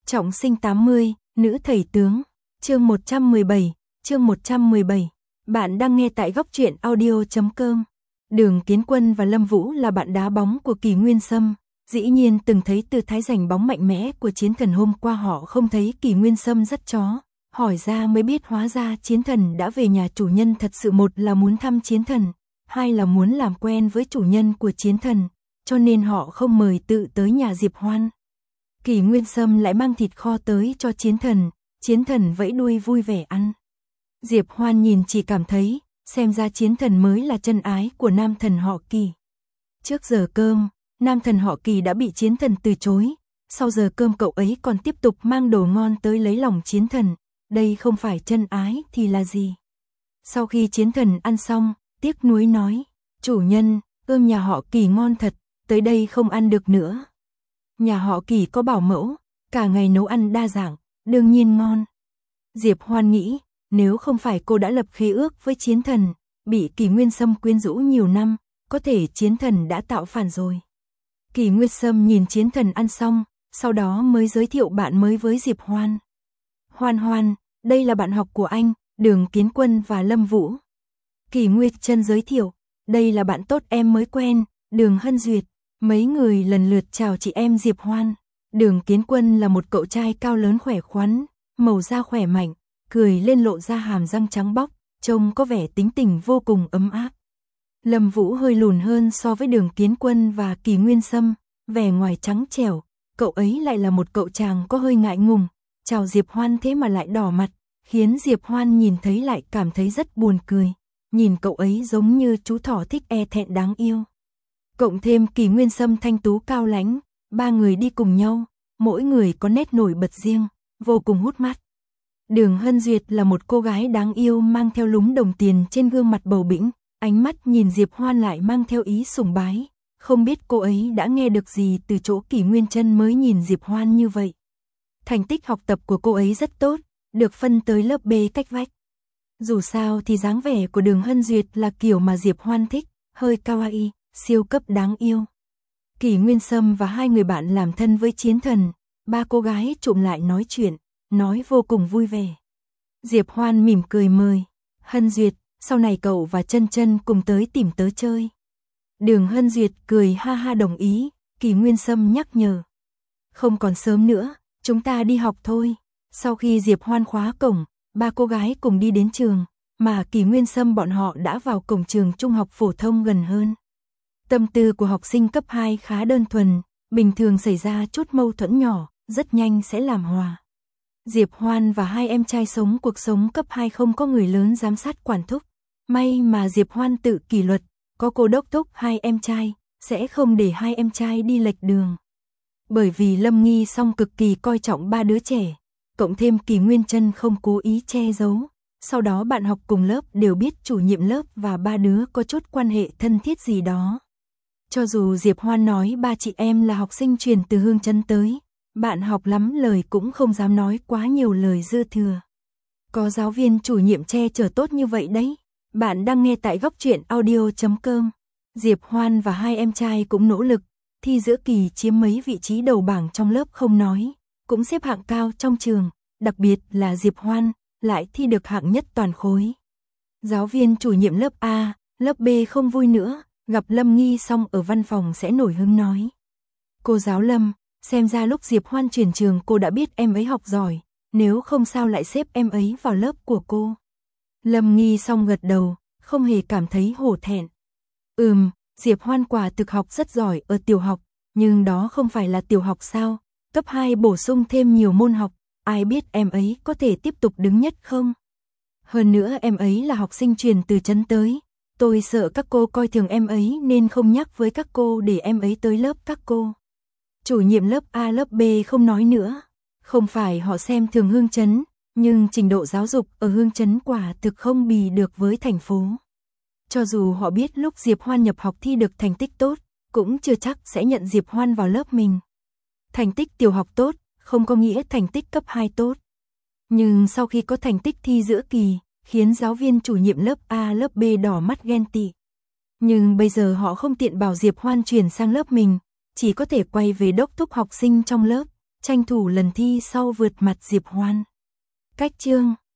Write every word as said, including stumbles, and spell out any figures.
Trọng sinh tám mươi, nữ thầy tướng. Chương một trăm mười bảy, chương một trăm mười bảy. Bạn đang nghe tại góc truyện audio chấm com. Đường Kiến Quân và Lâm Vũ là bạn đá bóng của Kỳ Nguyên Sâm, dĩ nhiên từng thấy tư thái giành bóng mạnh mẽ của Chiến Thần. Hôm qua họ không thấy Kỳ Nguyên Sâm dắt chó, hỏi ra mới biết hóa ra Chiến Thần đã về nhà chủ nhân. Thật sự một là muốn thăm Chiến Thần, hai là muốn làm quen với chủ nhân của Chiến Thần, cho nên họ không mời tự tới nhà Diệp Hoan. Kỳ Nguyên Sâm lại mang thịt kho tới cho Chiến Thần, Chiến Thần vẫy đuôi vui vẻ ăn. Diệp Hoan nhìn chỉ cảm thấy, xem ra Chiến Thần mới là chân ái của nam thần họ Kỳ. Trước giờ cơm, nam thần họ Kỳ đã bị Chiến Thần từ chối, sau giờ cơm cậu ấy còn tiếp tục mang đồ ngon tới lấy lòng Chiến Thần, đây không phải chân ái thì là gì? Sau khi Chiến Thần ăn xong, tiếc nuối nói, chủ nhân, cơm nhà họ Kỳ ngon thật, tới đây không ăn được nữa. Nhà họ Kỳ có bảo mẫu, cả ngày nấu ăn đa dạng, đương nhiên ngon. Diệp Hoan nghĩ, nếu không phải cô đã lập khế ước với Chiến Thần, bị Kỳ Nguyên Sâm quyến rũ nhiều năm, có thể Chiến Thần đã tạo phản rồi. Kỳ Nguyên Sâm nhìn Chiến Thần ăn xong, sau đó mới giới thiệu bạn mới với Diệp Hoan. Hoan Hoan, đây là bạn học của anh, Đường Kiến Quân và Lâm Vũ. Kỳ Nguyên Trân giới thiệu, đây là bạn tốt em mới quen, Đường Hân Duyệt. Mấy người lần lượt chào chị em Diệp Hoan. Đường Kiến Quân là một cậu trai cao lớn khỏe khoắn, màu da khỏe mạnh, cười lên lộ ra hàm răng trắng bóc, trông có vẻ tính tình vô cùng ấm áp. Lâm Vũ hơi lùn hơn so với Đường Kiến Quân và Kỳ Nguyên Sâm, vẻ ngoài trắng trẻo, cậu ấy lại là một cậu chàng có hơi ngại ngùng, chào Diệp Hoan thế mà lại đỏ mặt, khiến Diệp Hoan nhìn thấy lại cảm thấy rất buồn cười, nhìn cậu ấy giống như chú thỏ thích e thẹn đáng yêu. Cộng thêm Kỳ Nguyên Sâm thanh tú cao lãnh, ba người đi cùng nhau, mỗi người có nét nổi bật riêng, vô cùng hút mắt. Đường Hân Duyệt là một cô gái đáng yêu mang theo lúm đồng tiền trên gương mặt bầu bĩnh, ánh mắt nhìn Diệp Hoan lại mang theo ý sùng bái, không biết cô ấy đã nghe được gì từ chỗ Kỳ Nguyên Trân mới nhìn Diệp Hoan như vậy. Thành tích học tập của cô ấy rất tốt, được phân tới lớp B cách vách. Dù sao thì dáng vẻ của Đường Hân Duyệt là kiểu mà Diệp Hoan thích, hơi kawaii, siêu cấp đáng yêu. Kỳ Nguyên Sâm và hai người bạn làm thân với Chiến Thần, ba cô gái trụm lại nói chuyện, nói vô cùng vui vẻ. Diệp Hoan mỉm cười mời, Hân Duyệt, sau này cậu và Trân Trân cùng tới tìm tớ chơi. Đường Hân Duyệt cười ha ha đồng ý, Kỳ Nguyên Sâm nhắc nhở. Không còn sớm nữa, chúng ta đi học thôi. Sau khi Diệp Hoan khóa cổng, ba cô gái cùng đi đến trường, mà Kỳ Nguyên Sâm bọn họ đã vào cổng trường trung học phổ thông gần hơn. Tâm tư của học sinh cấp hai khá đơn thuần, bình thường xảy ra chút mâu thuẫn nhỏ, rất nhanh sẽ làm hòa. Diệp Hoan và hai em trai sống cuộc sống cấp hai không có người lớn giám sát quản thúc. May mà Diệp Hoan tự kỷ luật, có cô đốc thúc hai em trai, sẽ không để hai em trai đi lệch đường. Bởi vì Lâm Nghi Song cực kỳ coi trọng ba đứa trẻ, cộng thêm Kỳ Nguyên Trân không cố ý che giấu. Sau đó bạn học cùng lớp đều biết chủ nhiệm lớp và ba đứa có chút quan hệ thân thiết gì đó. Cho dù Diệp Hoan nói ba chị em là học sinh truyền từ Hương Trấn tới, bạn học lắm lời cũng không dám nói quá nhiều lời dư thừa. Có giáo viên chủ nhiệm che chở tốt như vậy đấy. Bạn đang nghe tại góc truyện audio chấm com. Diệp Hoan và hai em trai cũng nỗ lực, thi giữa kỳ chiếm mấy vị trí đầu bảng trong lớp không nói, cũng xếp hạng cao trong trường, đặc biệt là Diệp Hoan, lại thi được hạng nhất toàn khối. Giáo viên chủ nhiệm lớp A, lớp B không vui nữa, gặp Lâm Nghi Song ở văn phòng sẽ nổi hứng nói. Cô giáo Lâm, xem ra lúc Diệp Hoan chuyển trường cô đã biết em ấy học giỏi, nếu không sao lại xếp em ấy vào lớp của cô. Lâm Nghi Song gật đầu, không hề cảm thấy hổ thẹn. Ừm, Diệp Hoan quả thực học rất giỏi ở tiểu học, nhưng đó không phải là tiểu học sao, cấp hai bổ sung thêm nhiều môn học, ai biết em ấy có thể tiếp tục đứng nhất không? Hơn nữa em ấy là học sinh truyền từ trấn tới, tôi sợ các cô coi thường em ấy nên không nhắc với các cô để em ấy tới lớp các cô. Chủ nhiệm lớp A lớp B không nói nữa, không phải họ xem thường Hương Trấn, nhưng trình độ giáo dục ở Hương Trấn quả thực không bì được với thành phố. Cho dù họ biết lúc Diệp Hoan nhập học thi được thành tích tốt, cũng chưa chắc sẽ nhận Diệp Hoan vào lớp mình. Thành tích tiểu học tốt, không có nghĩa thành tích cấp hai tốt. Nhưng sau khi có thành tích thi giữa kỳ, khiến giáo viên chủ nhiệm lớp A lớp B đỏ mắt ghen tị. Nhưng bây giờ họ không tiện bảo Diệp Hoan chuyển sang lớp mình, chỉ có thể quay về đốc thúc học sinh trong lớp, tranh thủ lần thi sau vượt mặt Diệp Hoan. Cách chương